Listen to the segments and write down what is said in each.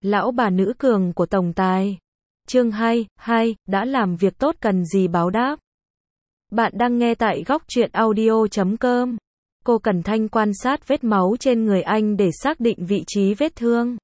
Lão bà nữ cường của tổng tài. Chương 2, đã làm việc tốt cần gì báo đáp. Bạn đang nghe tại góc truyện audio.com. Cô Cẩn Thanh quan sát vết máu trên người anh để xác định vị trí vết thương.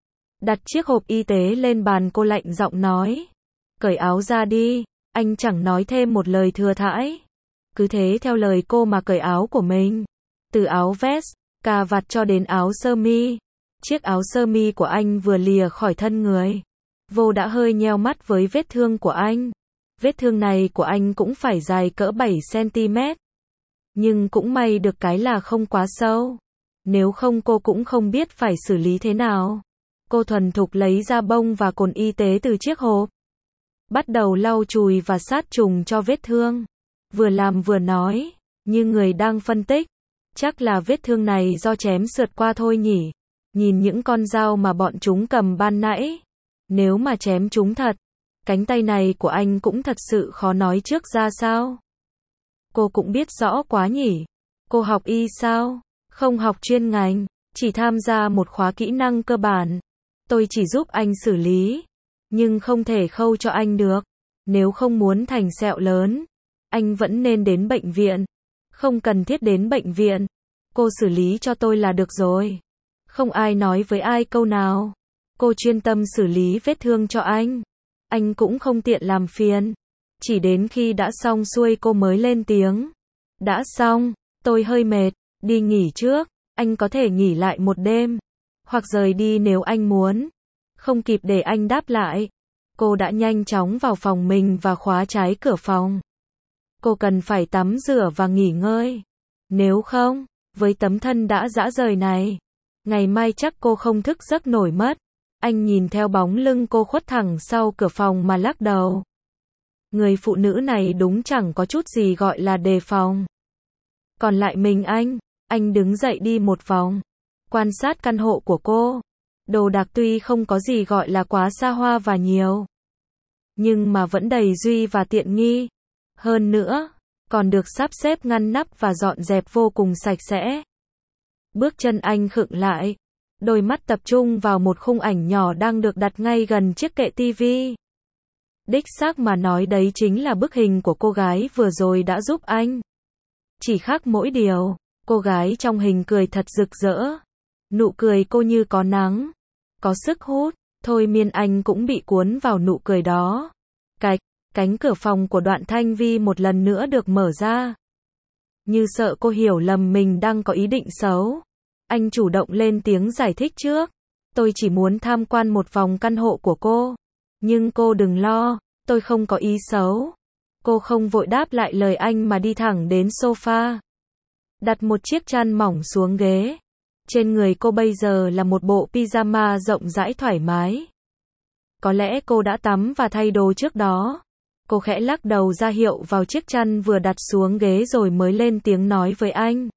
Đặt chiếc hộp y tế lên bàn, cô lạnh giọng nói. Cởi áo ra đi. Anh chẳng nói thêm một lời thừa thãi. Cứ thế theo lời cô mà cởi áo của mình. Từ áo vest, cà vạt cho đến áo sơ mi. Chiếc áo sơ mi của anh vừa lìa khỏi thân người. Vô đã hơi nheo mắt với vết thương của anh. Vết thương này của anh cũng phải dài cỡ 7cm. Nhưng cũng may được cái là không quá sâu. Nếu không cô cũng không biết phải xử lý thế nào. Cô thuần thục lấy ra bông và cồn y tế từ chiếc hộp. Bắt đầu lau chùi và sát trùng cho vết thương. Vừa làm vừa nói, như người đang phân tích. Chắc là vết thương này do chém sượt qua thôi nhỉ. Nhìn những con dao mà bọn chúng cầm ban nãy. Nếu mà chém chúng thật, cánh tay này của anh cũng thật sự khó nói trước ra sao. Cô cũng biết rõ quá nhỉ. Cô học y sao? Không học chuyên ngành, chỉ tham gia một khóa kỹ năng cơ bản. Tôi chỉ giúp anh xử lý, nhưng không thể khâu cho anh được. Nếu không muốn thành sẹo lớn, anh vẫn nên đến bệnh viện. Không cần thiết đến bệnh viện. Cô xử lý cho tôi là được rồi. Không ai nói với ai câu nào. Cô chuyên tâm xử lý vết thương cho anh. Anh cũng không tiện làm phiền. Chỉ đến khi đã xong xuôi cô mới lên tiếng. Đã xong, tôi hơi mệt, đi nghỉ trước. Anh có thể nghỉ lại một đêm. Hoặc rời đi nếu anh muốn. Không kịp để anh đáp lại. Cô đã nhanh chóng vào phòng mình và khóa trái cửa phòng. Cô cần phải tắm rửa và nghỉ ngơi. Nếu không, với tấm thân đã rã rời này, ngày mai chắc cô không thức giấc nổi mất. Anh nhìn theo bóng lưng cô khuất thẳng sau cửa phòng mà lắc đầu. Người phụ nữ này đúng chẳng có chút gì gọi là đề phòng. Còn lại mình anh đứng dậy đi một vòng, quan sát căn hộ của cô. Đồ đạc tuy không có gì gọi là quá xa hoa và nhiều, nhưng mà vẫn đầy duy và tiện nghi. Hơn nữa, còn được sắp xếp ngăn nắp và dọn dẹp vô cùng sạch sẽ. Bước chân anh khựng lại. Đôi mắt tập trung vào một khung ảnh nhỏ đang được đặt ngay gần chiếc kệ tivi. Đích xác mà nói đấy chính là bức hình của cô gái vừa rồi đã giúp anh. Chỉ khác mỗi điều, cô gái trong hình cười thật rực rỡ. Nụ cười cô như có nắng, có sức hút, thôi miên anh cũng bị cuốn vào nụ cười đó. Cánh cửa phòng của Đoạn Thanh Vi một lần nữa được mở ra. Như sợ cô hiểu lầm mình đang có ý định xấu. Anh chủ động lên tiếng giải thích trước. Tôi chỉ muốn tham quan một vòng căn hộ của cô. Nhưng cô đừng lo, tôi không có ý xấu. Cô không vội đáp lại lời anh mà đi thẳng đến sofa. Đặt một chiếc chăn mỏng xuống ghế. Trên người cô bây giờ là một bộ pyjama rộng rãi thoải mái. Có lẽ cô đã tắm và thay đồ trước đó. Cô khẽ lắc đầu ra hiệu vào chiếc chăn vừa đặt xuống ghế rồi mới lên tiếng nói với anh.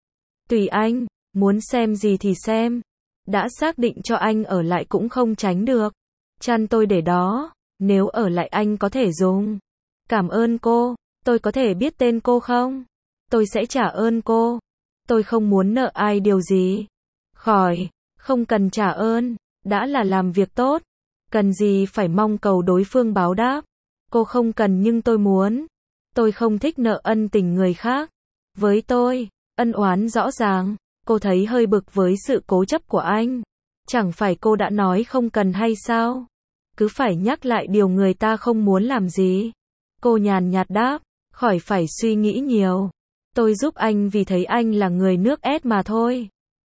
Tùy anh, muốn xem gì thì xem. Đã xác định cho anh ở lại cũng không tránh được. Chăn tôi để đó, nếu ở lại anh có thể dùng. Cảm ơn cô, tôi có thể biết tên cô không? Tôi sẽ trả ơn cô. Tôi không muốn nợ ai điều gì. Khỏi, không cần trả ơn, đã là làm việc tốt. Cần gì phải mong cầu đối phương báo đáp. Cô không cần nhưng tôi muốn. Tôi không thích nợ ân tình người khác. Với tôi, ân oán rõ ràng. Cô thấy hơi bực với sự cố chấp của anh. Chẳng phải cô đã nói không cần hay sao? Cứ phải nhắc lại điều người ta không muốn làm gì. Cô nhàn nhạt đáp, khỏi phải suy nghĩ nhiều. Tôi giúp anh vì thấy anh là người nước ép mà thôi.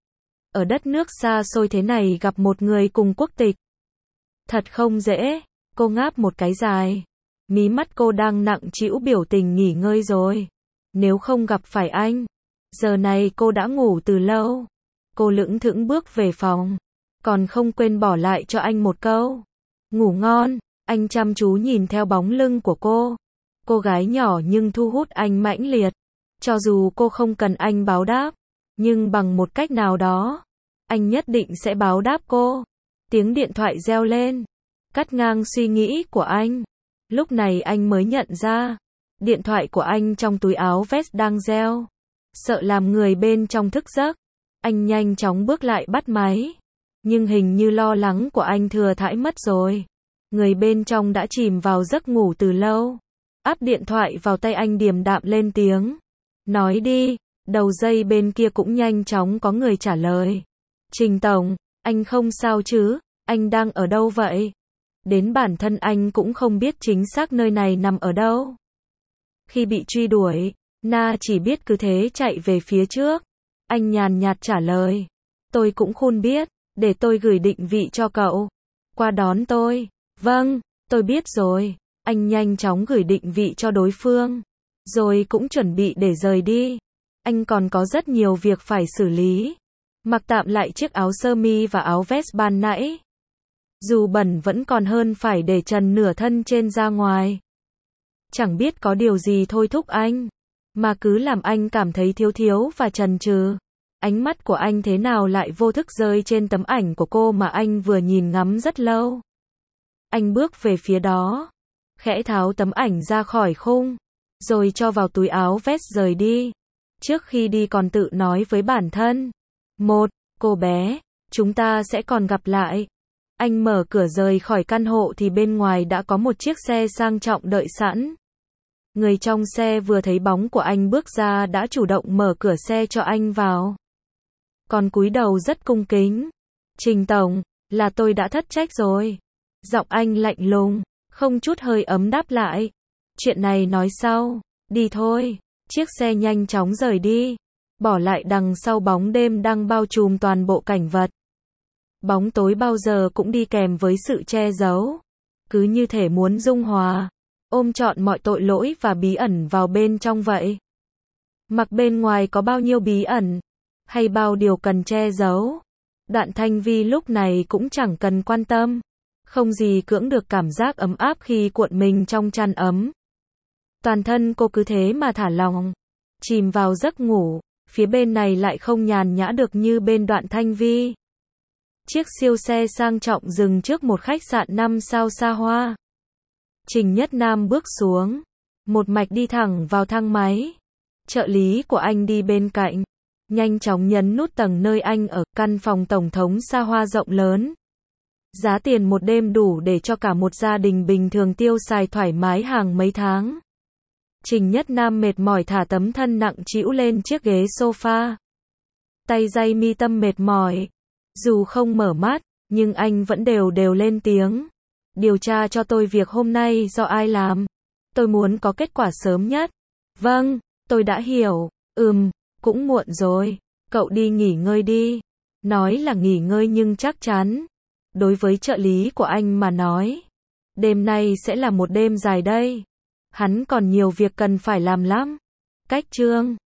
Ở đất nước xa xôi thế này gặp một người cùng quốc tịch. Thật không dễ. Cô ngáp một cái dài. Mí mắt cô đang nặng trĩu biểu tình nghỉ ngơi rồi. Nếu không gặp phải anh, giờ này cô đã ngủ từ lâu. Cô lững thững bước về phòng, còn không quên bỏ lại cho anh một câu. Ngủ ngon. Anh chăm chú nhìn theo bóng lưng của cô. Cô gái nhỏ nhưng thu hút anh mãnh liệt. Cho dù cô không cần anh báo đáp, nhưng bằng một cách nào đó, anh nhất định sẽ báo đáp cô. Tiếng điện thoại reo lên, cắt ngang suy nghĩ của anh. Lúc này anh mới nhận ra, điện thoại của anh trong túi áo vest đang reo. Sợ làm người bên trong thức giấc, anh nhanh chóng bước lại bắt máy. Nhưng hình như lo lắng của anh thừa thãi mất rồi. Người bên trong đã chìm vào giấc ngủ từ lâu. Áp điện thoại vào tay anh điềm đạm lên tiếng. Nói đi. Đầu dây bên kia cũng nhanh chóng có người trả lời. Trình Tổng, anh không sao chứ? Anh đang ở đâu vậy? Đến bản thân anh cũng không biết chính xác nơi này nằm ở đâu. Khi bị truy đuổi, Na chỉ biết cứ thế chạy về phía trước. Anh nhàn nhạt trả lời. Tôi cũng không biết, để tôi gửi định vị cho cậu. Qua đón tôi. Vâng, tôi biết rồi. Anh nhanh chóng gửi định vị cho đối phương. Rồi cũng chuẩn bị để rời đi. Anh còn có rất nhiều việc phải xử lý. Mặc tạm lại chiếc áo sơ mi và áo vest ban nãy. Dù bẩn vẫn còn hơn phải để trần nửa thân trên ra ngoài. Chẳng biết có điều gì thôi thúc anh, mà cứ làm anh cảm thấy thiếu thiếu và chần chừ. Ánh mắt của anh thế nào lại vô thức rơi trên tấm ảnh của cô mà anh vừa nhìn ngắm rất lâu. Anh bước về phía đó, khẽ tháo tấm ảnh ra khỏi khung, rồi cho vào túi áo vest rời đi. Trước khi đi còn tự nói với bản thân. Cô bé, chúng ta sẽ còn gặp lại. Anh mở cửa rời khỏi căn hộ thì bên ngoài đã có một chiếc xe sang trọng đợi sẵn. Người trong xe vừa thấy bóng của anh bước ra đã chủ động mở cửa xe cho anh vào. Còn cúi đầu rất cung kính. Trình Tổng, là tôi đã thất trách rồi. Giọng anh lạnh lùng, không chút hơi ấm đáp lại. Chuyện này nói sau, đi thôi. Chiếc xe nhanh chóng rời đi, bỏ lại đằng sau bóng đêm đang bao trùm toàn bộ cảnh vật. Bóng tối bao giờ cũng đi kèm với sự che giấu. Cứ như thể muốn dung hòa, ôm trọn mọi tội lỗi và bí ẩn vào bên trong vậy. Mặc bên ngoài có bao nhiêu bí ẩn, hay bao điều cần che giấu. Đoạn Thanh Vi lúc này cũng chẳng cần quan tâm. Không gì cưỡng được cảm giác ấm áp khi cuộn mình trong chăn ấm. Toàn thân cô cứ thế mà thả lỏng, chìm vào giấc ngủ. Phía bên này lại không nhàn nhã được như bên Đoạn Thanh Vi. Chiếc siêu xe sang trọng dừng trước một khách sạn 5 sao xa hoa. Trình Nhất Nam bước xuống, một mạch đi thẳng vào thang máy. Trợ lý của anh đi bên cạnh, nhanh chóng nhấn nút tầng nơi anh ở. Căn phòng tổng thống xa hoa rộng lớn. Giá tiền một đêm đủ để cho cả một gia đình bình thường tiêu xài thoải mái hàng mấy tháng. Trình Nhất Nam mệt mỏi thả tấm thân nặng trĩu lên chiếc ghế sofa. Tay day mi tâm mệt mỏi. Dù không mở mắt, nhưng anh vẫn đều lên tiếng. Điều tra cho tôi việc hôm nay do ai làm. Tôi muốn có kết quả sớm nhất. Vâng, tôi đã hiểu. Cũng muộn rồi. Cậu đi nghỉ ngơi đi. Nói là nghỉ ngơi nhưng chắc chắn. Đối với trợ lý của anh mà nói, đêm nay sẽ là một đêm dài đây. Hắn còn nhiều việc cần phải làm lắm. Cách chương